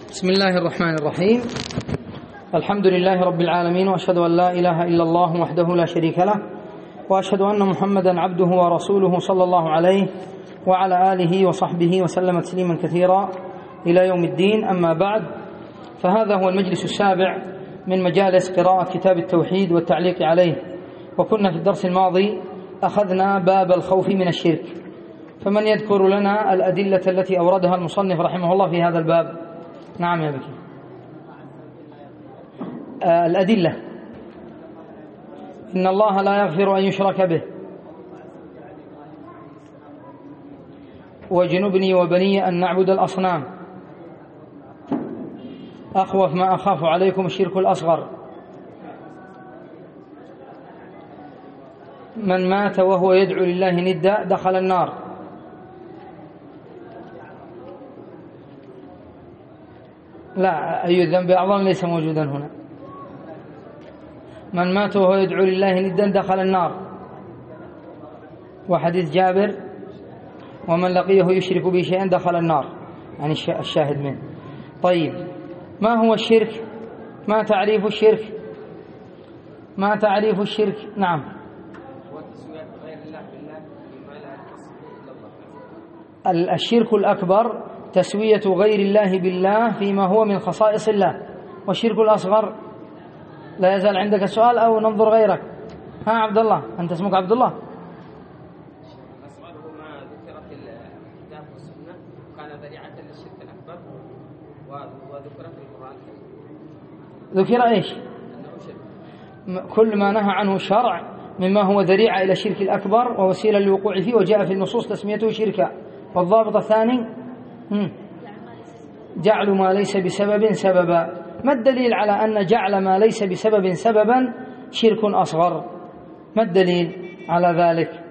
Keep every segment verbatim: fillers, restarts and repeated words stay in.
بسم الله الرحمن الرحيم. الحمد لله رب العالمين، وأشهد أن لا إله إلا الله وحده لا شريك له، وأشهد أن محمدا عبده ورسوله صلى الله عليه وعلى آله وصحبه وسلم تسليما كثيرا إلى يوم الدين. أما بعد، فهذا هو المجلس السابع من مجالس قراءة كتاب التوحيد والتعليق عليه، وكنا في الدرس الماضي أخذنا باب الخوف من الشرك، فمن يذكر لنا الأدلة التي أوردها المصنف رحمه الله في هذا الباب؟ نعم يا بكي. آه الأدلة: إن الله لا يغفر أن يشرك به، وجنبني وبني أن نعبد الأصنام، أخوف ما أخاف عليكم الشرك الأصغر، من مات وهو يدعو لله ندا دخل النار. لا، أي الذنب أعظم ليس موجودا هنا. من مات وهو يدعو لله ندا دخل النار، وحديث جابر: ومن لقيه يشرك به شيئا دخل النار، يعني الشاهد منه. طيب، ما هو الشرك؟ ما تعريف الشرك؟ ما تعريف الشرك؟ نعم. الشرك الأكبر تسوية غير الله بالله فيما هو من خصائص الله. والشرك الأصغر؟ لا يزال عندك السؤال أو ننظر غيرك؟ ها عبد الله، أنت اسمك عبد الله؟ الأصغر هو ما ذكر في الكتاب والسنة كان ذريعة للشرك الأكبر، وذكر في القرآن. ذكر إيش؟ كل ما نهى عنه الشرع مما هو ذريعة إلى الشرك الأكبر ووسيلة للوقوع فيه، وجاء في النصوص تسميته شركا. والضابط الثاني جعل ما ليس بسبب سببا. ما الدليل على أن جعل ما ليس بسبب سببا شرك أصغر؟ ما الدليل على ذلك؟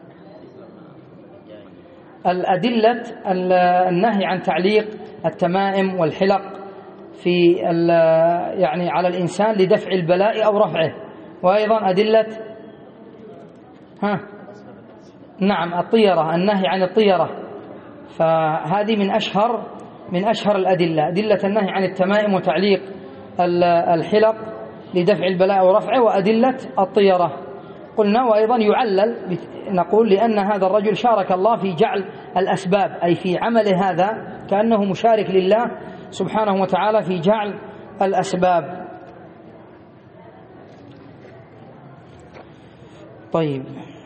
الأدلة النهي عن تعليق التمائم والحلق في يعني على الإنسان لدفع البلاء أو رفعه، وأيضا أدلة ها نعم الطيرة، النهي عن الطيرة. فهذه من أشهر من أشهر الأدلة، أدلة النهي عن التمائم وتعليق الحلق لدفع البلاء ورفعه، وأدلة الطيرة. قلنا وأيضا يعلل، نقول لأن هذا الرجل شارك الله في جعل الأسباب، أي في عمل هذا كأنه مشارك لله سبحانه وتعالى في جعل الأسباب. طيب،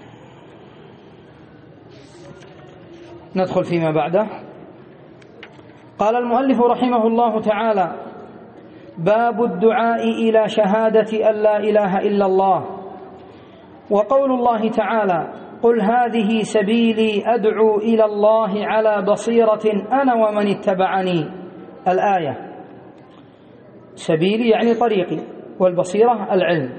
ندخل فيما بعده. قال المؤلف رحمه الله تعالى: باب الدعاء إلى شهادة أن لا إله إلا الله. وقول الله تعالى: قل هذه سبيلي أدعو إلى الله على بصيرة أنا ومن اتبعني. الآية. سبيلي يعني طريقي، والبصيرة العلم.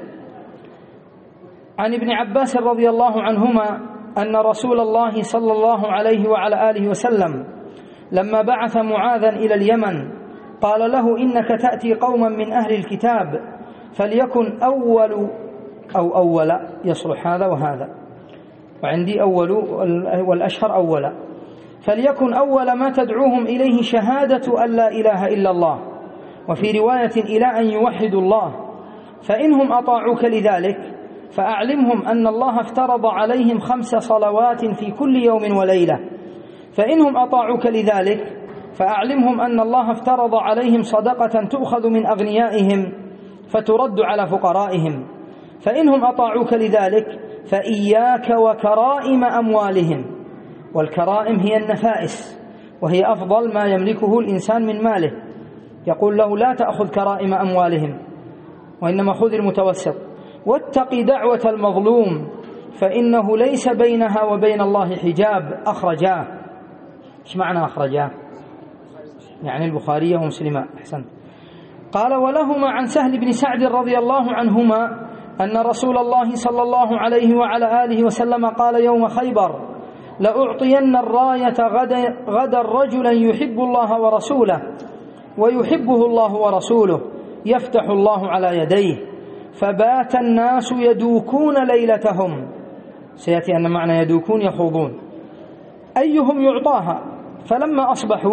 عن ابن عباس رضي الله عنهما أن رسول الله صلى الله عليه وعلى آله وسلم لما بعث معاذا إلى اليمن قال له: إنك تأتي قوما من أهل الكتاب، فليكن أول أو أول، يصلح هذا وهذا، وعندي أول والأشهر أولا. فليكن أول ما تدعوهم إليه شهادة أن لا إله إلا الله، وفي رواية إلى أن يوحدوا الله، فإنهم أطاعوك لذلك فأعلمهم أن الله افترض عليهم خمس صلوات في كل يوم وليلة، فإنهم أطاعوك لذلك فأعلمهم أن الله افترض عليهم صدقة تؤخذ من أغنيائهم فترد على فقرائهم، فإنهم أطاعوك لذلك فإياك وكرائم أموالهم. والكرائم هي النفائس، وهي أفضل ما يملكه الإنسان من ماله. يقول له: لا تأخذ كرائم أموالهم، وإنما خذ المتوسط. واتق دعوة المظلوم فإنه ليس بينها وبين الله حجاب. أخرجاه. إيش معنى أخرجاه؟ يعني البخاري ومسلم. أحسن. قال: ولهما عن سهل بن سعد رضي الله عنهما أن رسول الله صلى الله عليه وعلى آله وسلم قال يوم خيبر: لأعطين الراية غدا, غدا رجلا يحب الله ورسوله ويحبه الله ورسوله يفتح الله على يديه، فبات الناس يدوكون ليلتهم. سيأتي أن معنى يدوكون يخوضون. أيهم يعطاها، فلما أصبحوا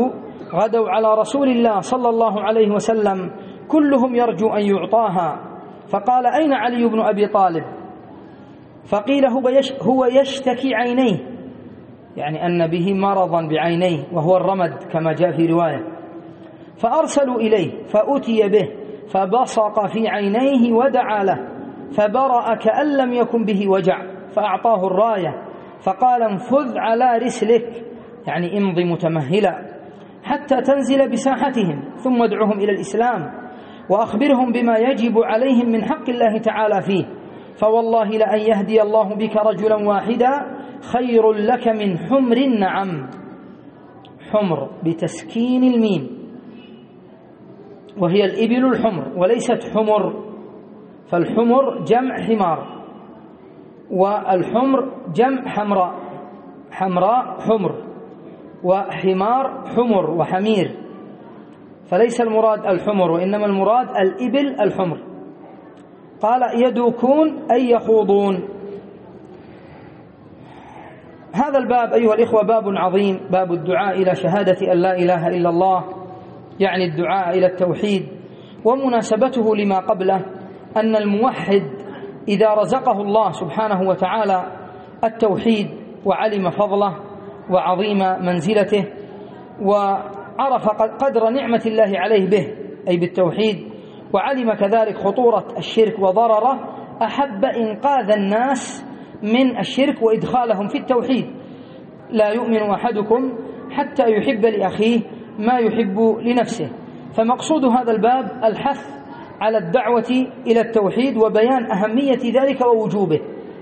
غدوا على رسول الله صلى الله عليه وسلم كلهم يرجو أن يعطاها، فقال: أين علي بن أبي طالب؟ فقيل: هو يشتكي عينيه، يعني أن به مرضا بعينيه وهو الرمد كما جاء في رواية. فأرسلوا إليه فأتي به فبصق في عينيه ودعا له فبرأ كأن لم يكن به وجع، فأعطاه الراية فقال: انفذ على رسلك، يعني امضي متمهلا حتى تنزل بساحتهم، ثم ادعهم إلى الإسلام وأخبرهم بما يجب عليهم من حق الله تعالى فيه، فوالله لأن يهدي الله بك رجلا واحدا خير لك من حمر النعم. حمر بتسكين الميم، وهي الإبل الحمر وليست حمر، فالحمر جمع حمار والحمر جمع حمراء، حمراء حمر وحمار حمر وحمير، فليس المراد الحمر وإنما المراد الإبل الحمر. قال: يدوكون أي يخوضون. هذا الباب أيها الإخوة باب عظيم، باب الدعاء إلى شهادة أن لا إله إلا الله، يعني الدعاء إلى التوحيد. ومناسبته لما قبله أن الموحد إذا رزقه الله سبحانه وتعالى التوحيد وعلم فضله وعظيم منزلته وعرف قدر نعمة الله عليه به أي بالتوحيد، وعلم كذلك خطورة الشرك وضرره، أحب إنقاذ الناس من الشرك وإدخالهم في التوحيد. لا يؤمن أحدكم حتى يحب لأخيه ما يحب لنفسه. فمقصود هذا الباب الحث على الدعوة إلى التوحيد وبيان أهمية ذلك ووجوبه.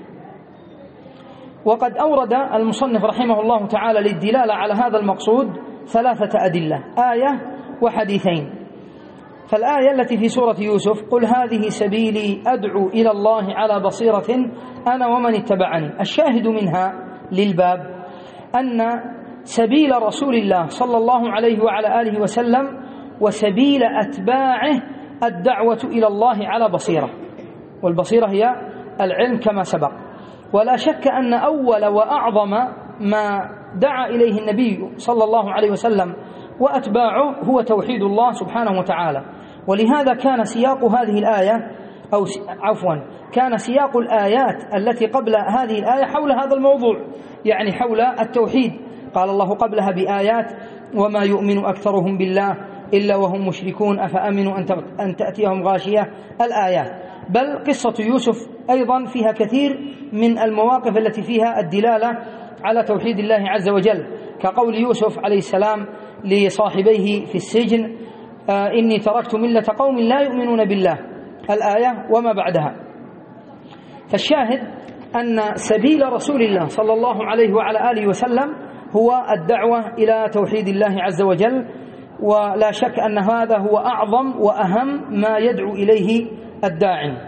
وقد أورد المصنف رحمه الله تعالى للدلالة على هذا المقصود ثلاثة أدلة، آية وحديثين. فالآية التي في سورة يوسف: قل هذه سبيلي أدعو إلى الله على بصيرة أنا ومن اتبعني، الشاهد منها للباب أن سبيل رسول الله صلى الله عليه وعلى آله وسلم وسبيل أتباعه الدعوة إلى الله على بصيرة، والبصيرة هي العلم كما سبق. ولا شك أن أول وأعظم ما دعا إليه النبي صلى الله عليه وسلم وأتباعه هو توحيد الله سبحانه وتعالى. ولهذا كان سياق هذه الآية أو عفوا كان سياق الآيات التي قبل هذه الآية حول هذا الموضوع، يعني حول التوحيد. قال الله قبلها بآيات: وما يؤمن أكثرهم بالله إلا وهم مشركون أفأمنوا أن تأتيهم غاشية، الآيات. بل قصة يوسف أيضا فيها كثير من المواقف التي فيها الدلالة على توحيد الله عز وجل، كقول يوسف عليه السلام لصاحبيه في السجن: آه إني تركت ملة قوم لا يؤمنون بالله، الآية وما بعدها. فالشاهد أن سبيل رسول الله صلى الله عليه وعلى آله وسلم هو الدعوة إلى توحيد الله عز وجل، ولا شك أن هذا هو أعظم وأهم ما يدعو إليه الداعي.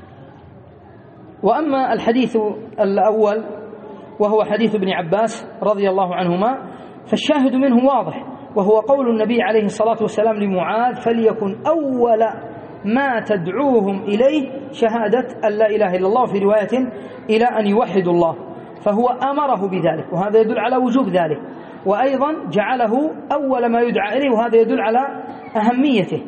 وأما الحديث الأول وهو حديث ابن عباس رضي الله عنهما فالشاهد منه واضح، وهو قول النبي عليه الصلاة والسلام لمعاذ: فليكن أول ما تدعوهم إليه شهادة أن لا إله إلا الله، في رواية إلى أن يوحدوا الله، فهو أمره بذلك، وهذا يدل على وجوب ذلك، وأيضا جعله أول ما يدعى إليه، وهذا يدل على أهميته،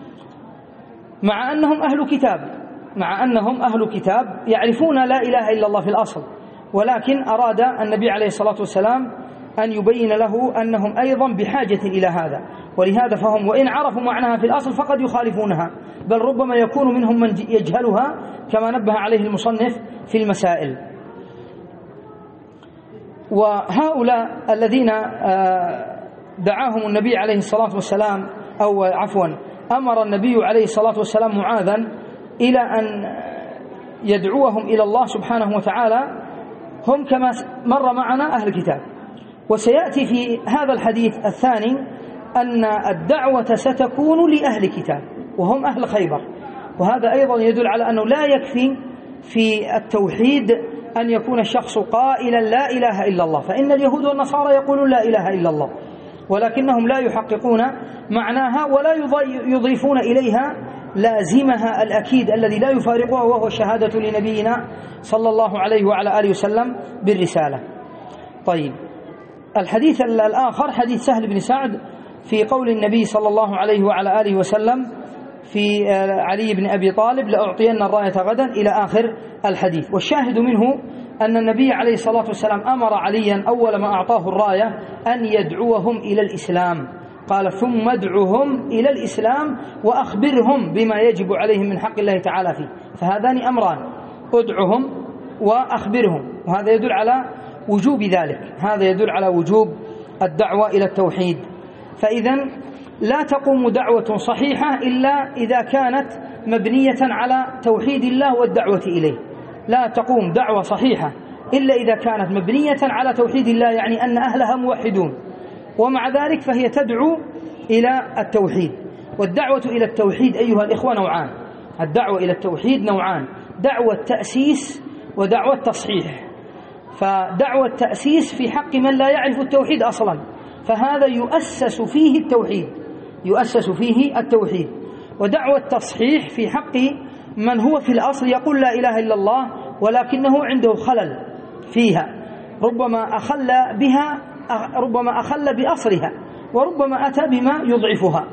مع أنهم أهل كتاب مع أنهم أهل كتاب يعرفون لا إله إلا الله في الأصل، ولكن أراد النبي عليه الصلاة والسلام أن يبين له أنهم أيضا بحاجة إلى هذا، ولهذا فهم وإن عرفوا معناها في الأصل فقد يخالفونها، بل ربما يكون منهم من يجهلها كما نبه عليه المصنف في المسائل. وهؤلاء الذين دعاهم النبي عليه الصلاة والسلام أو عفوا أمر النبي عليه الصلاة والسلام معاذا إلى أن يدعوهم إلى الله سبحانه وتعالى هم كما مر معنا أهل الكتاب. وسيأتي في هذا الحديث الثاني أن الدعوة ستكون لأهل الكتاب وهم أهل خيبر، وهذا أيضا يدل على أنه لا يكفي في التوحيد أن يكون الشخص قائلا لا إله إلا الله، فإن اليهود والنصارى يقولون لا إله إلا الله ولكنهم لا يحققون معناها ولا يضيفون إليها لازمها الأكيد الذي لا يفارقها، وهو الشهادة لنبينا صلى الله عليه وعلى آله وسلم بالرسالة. طيب، الحديث الآخر حديث سهل بن سعد في قول النبي صلى الله عليه وعلى آله وسلم في علي بن أبي طالب لأعطين الراية غدا إلى آخر الحديث. والشاهد منه أن النبي عليه الصلاة والسلام أمر عليا أول ما أعطاه الراية أن يدعوهم إلى الإسلام، قال ثم ادعوهم إلى الإسلام وأخبرهم بما يجب عليهم من حق الله تعالى فيه. فهذان أمران، ادعوهم وأخبرهم، وهذا يدل على وجوب ذلك، هذا يدل على وجوب الدعوة إلى التوحيد. فإذا لا تقوم دعوة صحيحة إلا إذا كانت مبنية على توحيد الله والدعوة إليه، لا تقوم دعوة صحيحة إلا إذا كانت مبنية على توحيد الله، يعني أن أهلها موحدون، ومع ذلك فهي تدعو إلى التوحيد. والدعوة إلى التوحيد أيها الإخوة نوعان، الدعوة إلى التوحيد نوعان، دعوة تأسيس ودعوة تصحيح. فدعوة تأسيس في حق من لا يعرف التوحيد أصلا، فهذا يؤسس فيه التوحيد، يؤسس فيه التوحيد. ودعوة تصحيح في حق من هو في الأصل يقول لا إله إلا الله ولكنه عنده خلل فيها، ربما أخل بها، ربما أخل بأصلها، وربما أتى بما يضعفها.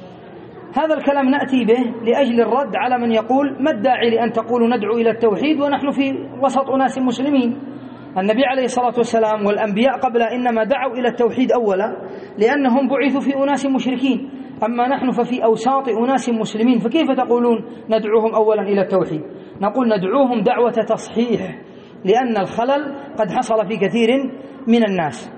هذا الكلام نأتي به لأجل الرد على من يقول ما الداعي لأن تقولوا ندعو إلى التوحيد ونحن في وسط أناس مسلمين؟ النبي عليه الصلاة والسلام والأنبياء قبل إنما دعوا إلى التوحيد أولا لأنهم بعثوا في أناس مشركين، أما نحن ففي أوساط أناس مسلمين، فكيف تقولون ندعوهم أولا إلى التوحيد؟ نقول ندعوهم دعوة تصحيح، لأن الخلل قد حصل في كثير من الناس.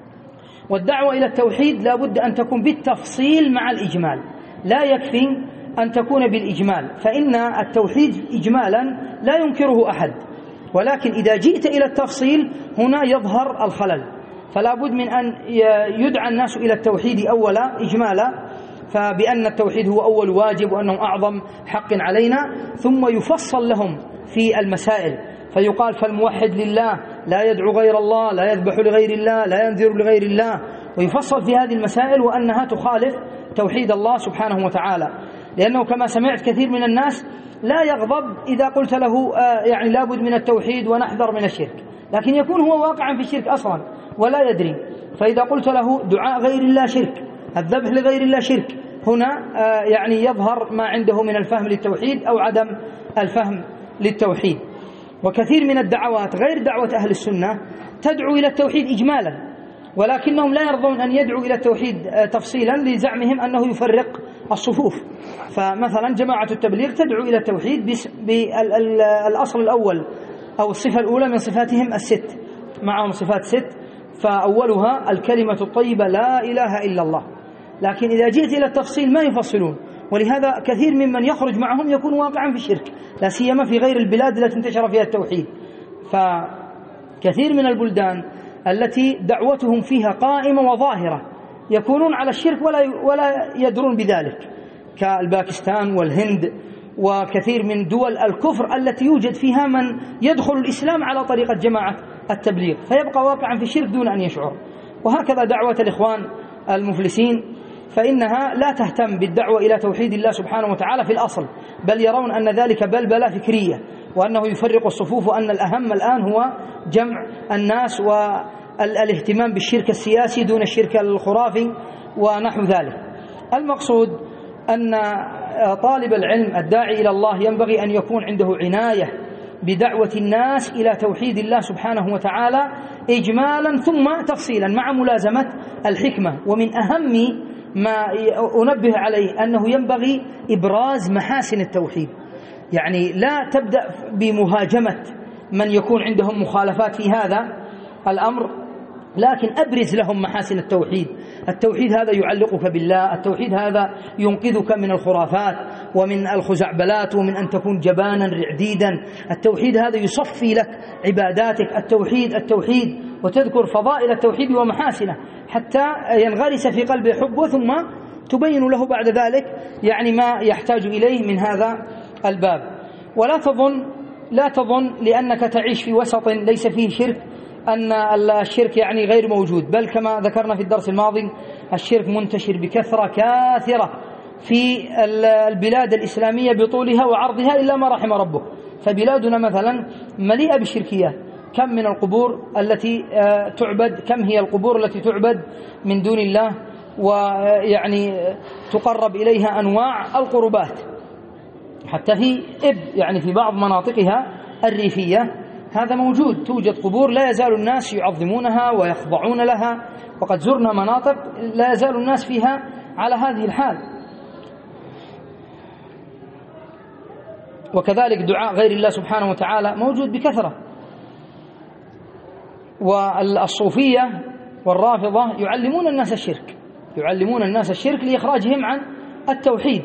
والدعوة إلى التوحيد لا بد أن تكون بالتفصيل مع الإجمال، لا يكفي أن تكون بالإجمال، فإن التوحيد إجمالا لا ينكره أحد، ولكن إذا جئت إلى التفصيل هنا يظهر الخلل. فلا بد من أن يدعى الناس إلى التوحيد أولا إجمالا، فبأن التوحيد هو أول واجب وأنه أعظم حق علينا، ثم يفصل لهم في المسائل، فيقال فالموحد لله لا يدعو غير الله، لا يذبح لغير الله، لا ينذر لغير الله، ويفصل في هذه المسائل وأنها تخالف توحيد الله سبحانه وتعالى. لأنه كما سمعت كثير من الناس لا يغضب إذا قلت له آه يعني لابد من التوحيد ونحذر من الشرك، لكن يكون هو واقعا في الشرك أصلا ولا يدري. فإذا قلت له دعاء غير الله شرك، الذبح لغير الله شرك، هنا آه يعني يظهر ما عنده من الفهم للتوحيد أو عدم الفهم للتوحيد. وكثير من الدعوات غير دعوة أهل السنة تدعو إلى التوحيد إجمالا، ولكنهم لا يرضون أن يدعوا إلى التوحيد تفصيلا لزعمهم أنه يفرق الصفوف. فمثلا جماعة التبليغ تدعو إلى التوحيد بالأصل الأول أو الصفة الأولى من صفاتهم الست، معهم صفات ست، فأولها الكلمة الطيبة لا إله إلا الله، لكن إذا جئت إلى التفصيل ما يفصلون، ولهذا كثير ممن يخرج معهم يكون واقعا في الشرك، لا سيما في غير البلاد التي انتشر فيها التوحيد. فكثير من البلدان التي دعوتهم فيها قائمة وظاهرة يكونون على الشرك ولا ولا يدرون بذلك، كالباكستان والهند وكثير من دول الكفر التي يوجد فيها من يدخل الإسلام على طريقة جماعة التبليغ، فيبقى واقعا في الشرك دون أن يشعر. وهكذا دعوة الإخوان المفلسين، فإنها لا تهتم بالدعوة إلى توحيد الله سبحانه وتعالى في الأصل، بل يرون أن ذلك بلبلة فكرية، وأنه يفرق الصفوف، وأن الأهم الآن هو جمع الناس والاهتمام بالشرك السياسي دون الشرك الخرافي ونحو ذلك. المقصود أن طالب العلم الداعي إلى الله ينبغي أن يكون عنده عناية بدعوة الناس إلى توحيد الله سبحانه وتعالى إجمالا ثم تفصيلا مع ملازمة الحكمة. ومن أهم ما أنبه عليه أنه ينبغي إبراز محاسن التوحيد، يعني لا تبدأ بمهاجمة من يكون عندهم مخالفات في هذا الأمر، لكن أبرز لهم محاسن التوحيد. التوحيد هذا يعلقك بالله، التوحيد هذا ينقذك من الخرافات ومن الخزعبلات ومن أن تكون جبانا رعديدا، التوحيد هذا يصفي لك عباداتك، التوحيد التوحيد وتذكر فضائل التوحيد ومحاسنه حتى ينغرس في قلبه حبه، ثم تبين له بعد ذلك يعني ما يحتاج إليه من هذا الباب. ولا تظن لا تظن لأنك تعيش في وسط ليس فيه شرك أن الشرك يعني غير موجود، بل كما ذكرنا في الدرس الماضي الشرك منتشر بكثرة كاثرة في البلاد الإسلامية بطولها وعرضها إلا ما رحم ربك. فبلادنا مثلا مليئة بالشركيات، كم من القبور التي تعبد، كم هي القبور التي تعبد من دون الله ويعني تقرب إليها أنواع القربات، حتى في إب يعني في بعض مناطقها الريفية هذا موجود، توجد قبور لا يزال الناس يعظمونها ويخضعون لها، وقد زرنا مناطق لا يزال الناس فيها على هذه الحال. وكذلك دعاء غير الله سبحانه وتعالى موجود بكثرة. والصوفية والرافضة يعلمون الناس الشرك، يعلمون الناس الشرك لإخراجهم عن التوحيد،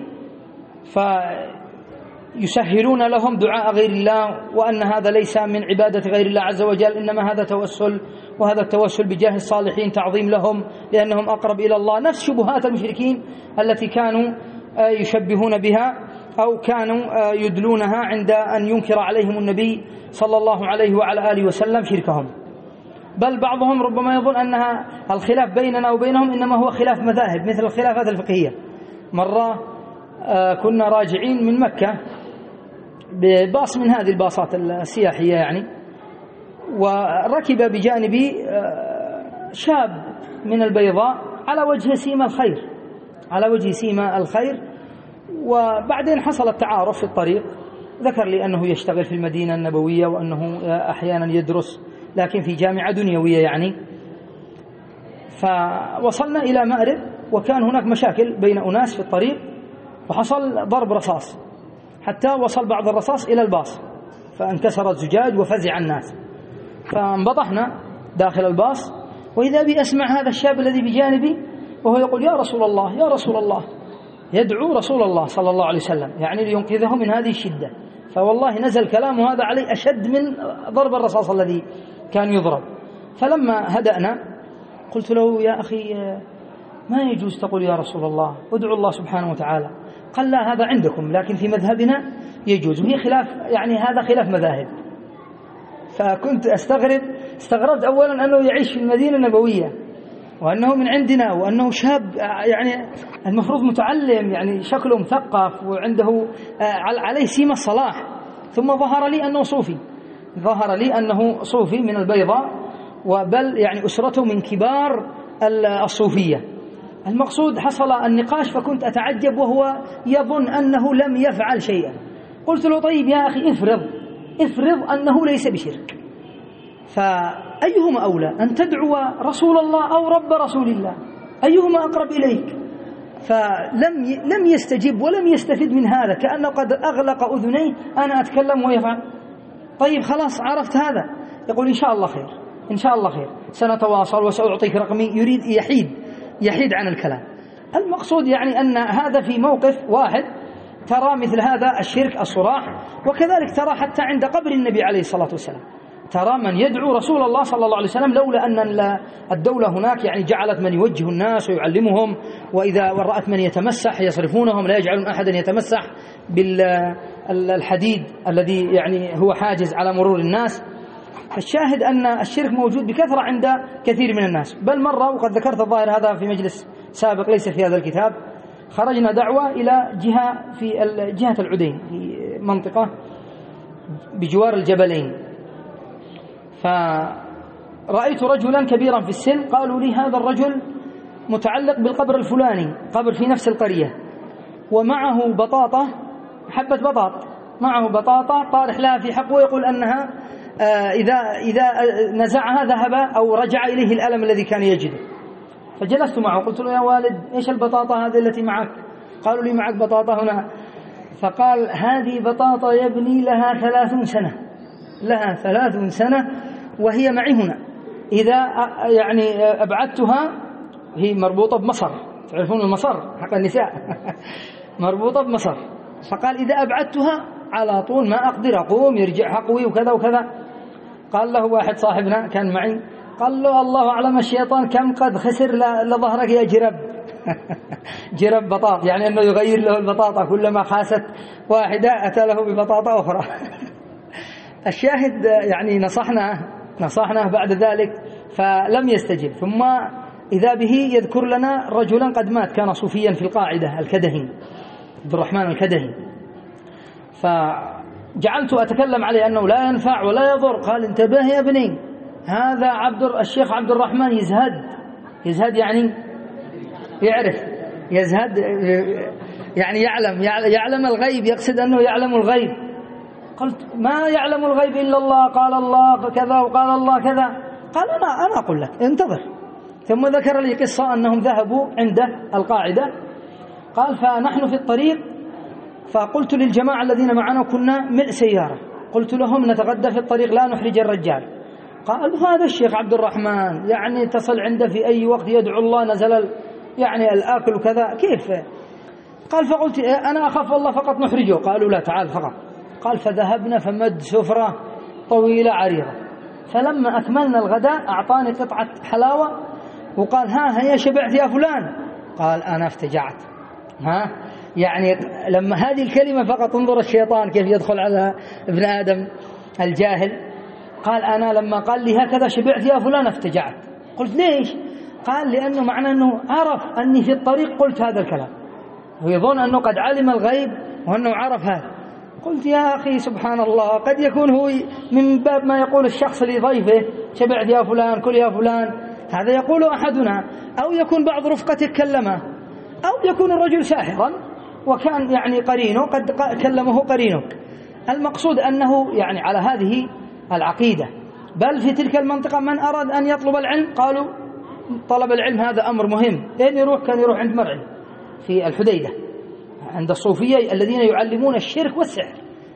فيسهلون لهم دعاء غير الله، وأن هذا ليس من عبادة غير الله عز وجل، إنما هذا توسل، وهذا التوسل بجاه الصالحين تعظيم لهم لأنهم أقرب إلى الله. نفس شبهات المشركين التي كانوا يشبهون بها أو كانوا يدلونها عند أن ينكر عليهم النبي صلى الله عليه وعلى آله وسلم شركهم. بل بعضهم ربما يظن أنها الخلاف بيننا وبينهم إنما هو خلاف مذاهب مثل الخلافات الفقهية. مرة كنا راجعين من مكة بباص من هذه الباصات السياحية يعني، وركب بجانبي شاب من البيضاء على وجه سيما الخير، على وجه سيما الخير. وبعدين حصل التعارف في الطريق، ذكر لي أنه يشتغل في المدينة النبوية وأنه أحيانا يدرس لكن في جامعة دنيوية يعني. فوصلنا إلى مأرب وكان هناك مشاكل بين أناس في الطريق، وحصل ضرب رصاص حتى وصل بعض الرصاص إلى الباص، فانكسر الزجاج وفزع الناس، فانبطحنا داخل الباص. وإذا بي أسمع هذا الشاب الذي بجانبي وهو يقول يا رسول الله يا رسول الله، يدعو رسول الله صلى الله عليه وسلم يعني لينقذه من هذه الشدة. فوالله نزل كلامه هذا عليه أشد من ضرب الرصاص الذي كان يضرب. فلما هدأنا قلت له يا أخي ما يجوز تقول يا رسول الله، ادعو الله سبحانه وتعالى. قال لا هذا عندكم لكن في مذهبنا يجوز، وهي خلاف يعني هذا خلاف مذاهب. فكنت أستغرب استغربت أولا أنه يعيش في المدينة النبوية وأنه من عندنا وأنه شاب يعني المفروض متعلم يعني شكله مثقف وعنده عليه سيمة الصلاح. ثم ظهر لي أنه صوفي، ظهر لي أنه صوفي من البيضاء، وبل يعني أسرته من كبار الصوفية. المقصود حصل النقاش فكنت أتعجب وهو يظن أنه لم يفعل شيئا. قلت له طيب يا أخي افرض افرض أنه ليس بشرك، فأيهما أولى أن تدعو رسول الله أو رب رسول الله؟ أيهما أقرب إليك؟ فلم لم يستجب ولم يستفد من هذا، كأنه قد أغلق أذنيه، أنا أتكلم ويفعل. طيب خلاص عرفت هذا؟ يقول إن شاء الله خير إن شاء الله خير سنتواصل وسأعطيك رقمي. يريد يحيد يحيد عن الكلام. المقصود يعني أن هذا في موقف واحد ترى مثل هذا الشرك الصراح، وكذلك ترى حتى عند قبر النبي عليه الصلاة والسلام ترى من يدعو رسول الله صلى الله عليه وسلم، لولا أن الدولة هناك يعني جعلت من يوجه الناس ويعلمهم، وإذا رأت من يتمسح يصرفونهم، لا يجعلون أحدا يتمسح بالحديد الذي يعني هو حاجز على مرور الناس. فالشاهد أن الشرك موجود بكثرة عند كثير من الناس. بل مرة وقد ذكرت الظاهر هذا في مجلس سابق ليس في هذا الكتاب، خرجنا دعوة إلى جهة في جهة العدين في منطقة بجوار الجبلين، فرأيت رجلا كبيرا في السن، قالوا لي هذا الرجل متعلق بالقبر الفلاني، قبر في نفس القرية، ومعه بطاطا حبة بطاط، معه بطاطا طارح لها في حقه، يقول أنها إذا إذا نزعها ذهب أو رجع إليه الألم الذي كان يجده. فجلست معه قلت له يا والد إيش البطاطا هذه التي معك؟ قالوا لي معك بطاطا هنا. فقال هذه بطاطا يبني لها ثلاثون سنة، لها ثلاثون سنة وهي معي هنا، إذا يعني أبعدتها، هي مربوطة بمصر، تعرفون المصر حق النساء مربوطة بمصر. فقال إذا أبعدتها على طول ما أقدر أقوم، يرجع حقوي وكذا وكذا. قال له واحد صاحبنا كان معي، قال له الله أعلم الشيطان كم قد خسر لظهرك يا جرب جرب بطاط، يعني أنه يغير له البطاطا كلما خاست واحدة أتى له ببطاطا أخرى الشاهد يعني نصحناه نصحناه بعد ذلك فلم يستجب. ثم إذا به يذكر لنا رجلا قد مات كان صوفيا في القاعدة، الكدهي، عبد الرحمن الكدهي، فجعلت أتكلم عليه أنه لا ينفع ولا يضر. قال انتبه يا ابني، هذا عبد الشيخ عبد الرحمن يزهد، يزهد يعني يعرف يزهد يعني يعلم يعلم الغيب، يقصد أنه يعلم الغيب. قلت ما يعلم الغيب إلا الله، قال الله كذا وقال الله كذا. قال أنا أنا أقول لك انتظر. ثم ذكر لي قصة أنهم ذهبوا عنده القاعدة. قال فنحن في الطريق، فقلت للجماعة الذين معنا كنا ملء سيارة، قلت لهم نتغدى في الطريق لا نحرج الرجال. قالوا هذا الشيخ عبد الرحمن يعني تصل عنده في أي وقت يدعو الله نزل يعني الآكل وكذا كيف؟ قال فقلت أنا أخاف الله فقط نحرجه. قالوا لا تعال فقط. قال فذهبنا فمد سفرة طويلة عريضة، فلما أكملنا الغداء أعطاني قطعة حلاوة وقال ها هيا شبعت يا فلان؟ قال أنا افتجعت. ها يعني لما هذه الكلمة فقط انظر الشيطان كيف يدخل على ابن آدم الجاهل. قال أنا لما قال لي هكذا شبعت يا فلان افتجعت. قلت ليش؟ قال لأنه معنى أنه عرف أني في الطريق قلت هذا الكلام، ويظن أنه قد علم الغيب وأنه عرف هذا. قلت يا أخي سبحان الله، قد يكون هو من باب ما يقول الشخص لضيفه شبعت يا فلان كل يا فلان، هذا يقول أحدنا، أو يكون بعض رفقته كلمه، أو يكون الرجل ساحرا وكان يعني قرينه قد كلمه قرينه. المقصود أنه يعني على هذه العقيدة. بل في تلك المنطقة من أراد أن يطلب العلم قالوا طلب العلم هذا أمر مهم. أين يروح؟ كان يروح عند مرعي في الحديدة عند الصوفية الذين يعلمون الشرك والسحر،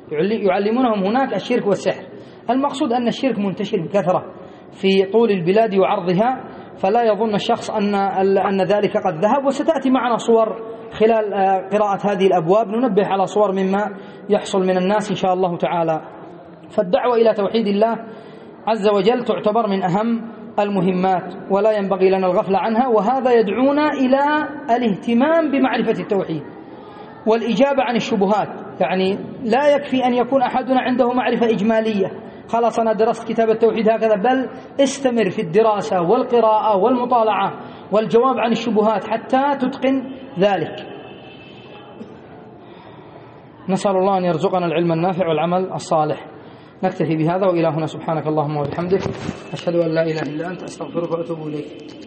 يعلمونهم هناك الشرك والسحر. المقصود أن الشرك منتشر بكثرة في طول البلاد وعرضها، فلا يظن الشخص أن أن ذلك قد ذهب. وستأتي معنا صور خلال قراءة هذه الأبواب ننبه على صور مما يحصل من الناس إن شاء الله تعالى. فالدعوة إلى توحيد الله عز وجل تعتبر من أهم المهمات ولا ينبغي لنا الغفلة عنها، وهذا يدعونا إلى الاهتمام بمعرفة التوحيد والإجابة عن الشبهات. يعني لا يكفي أن يكون أحدنا عنده معرفة إجمالية خلاص أنا درست كتاب التوحيد هكذا، بل استمر في الدراسة والقراءة والمطالعة والجواب عن الشبهات حتى تتقن ذلك. نسأل الله أن يرزقنا العلم النافع والعمل الصالح. نكتفي بهذا، وإلى هنا سبحانك اللهم وبحمدك أشهد أن لا إله إلا أنت أستغفرك وأتوب إليك.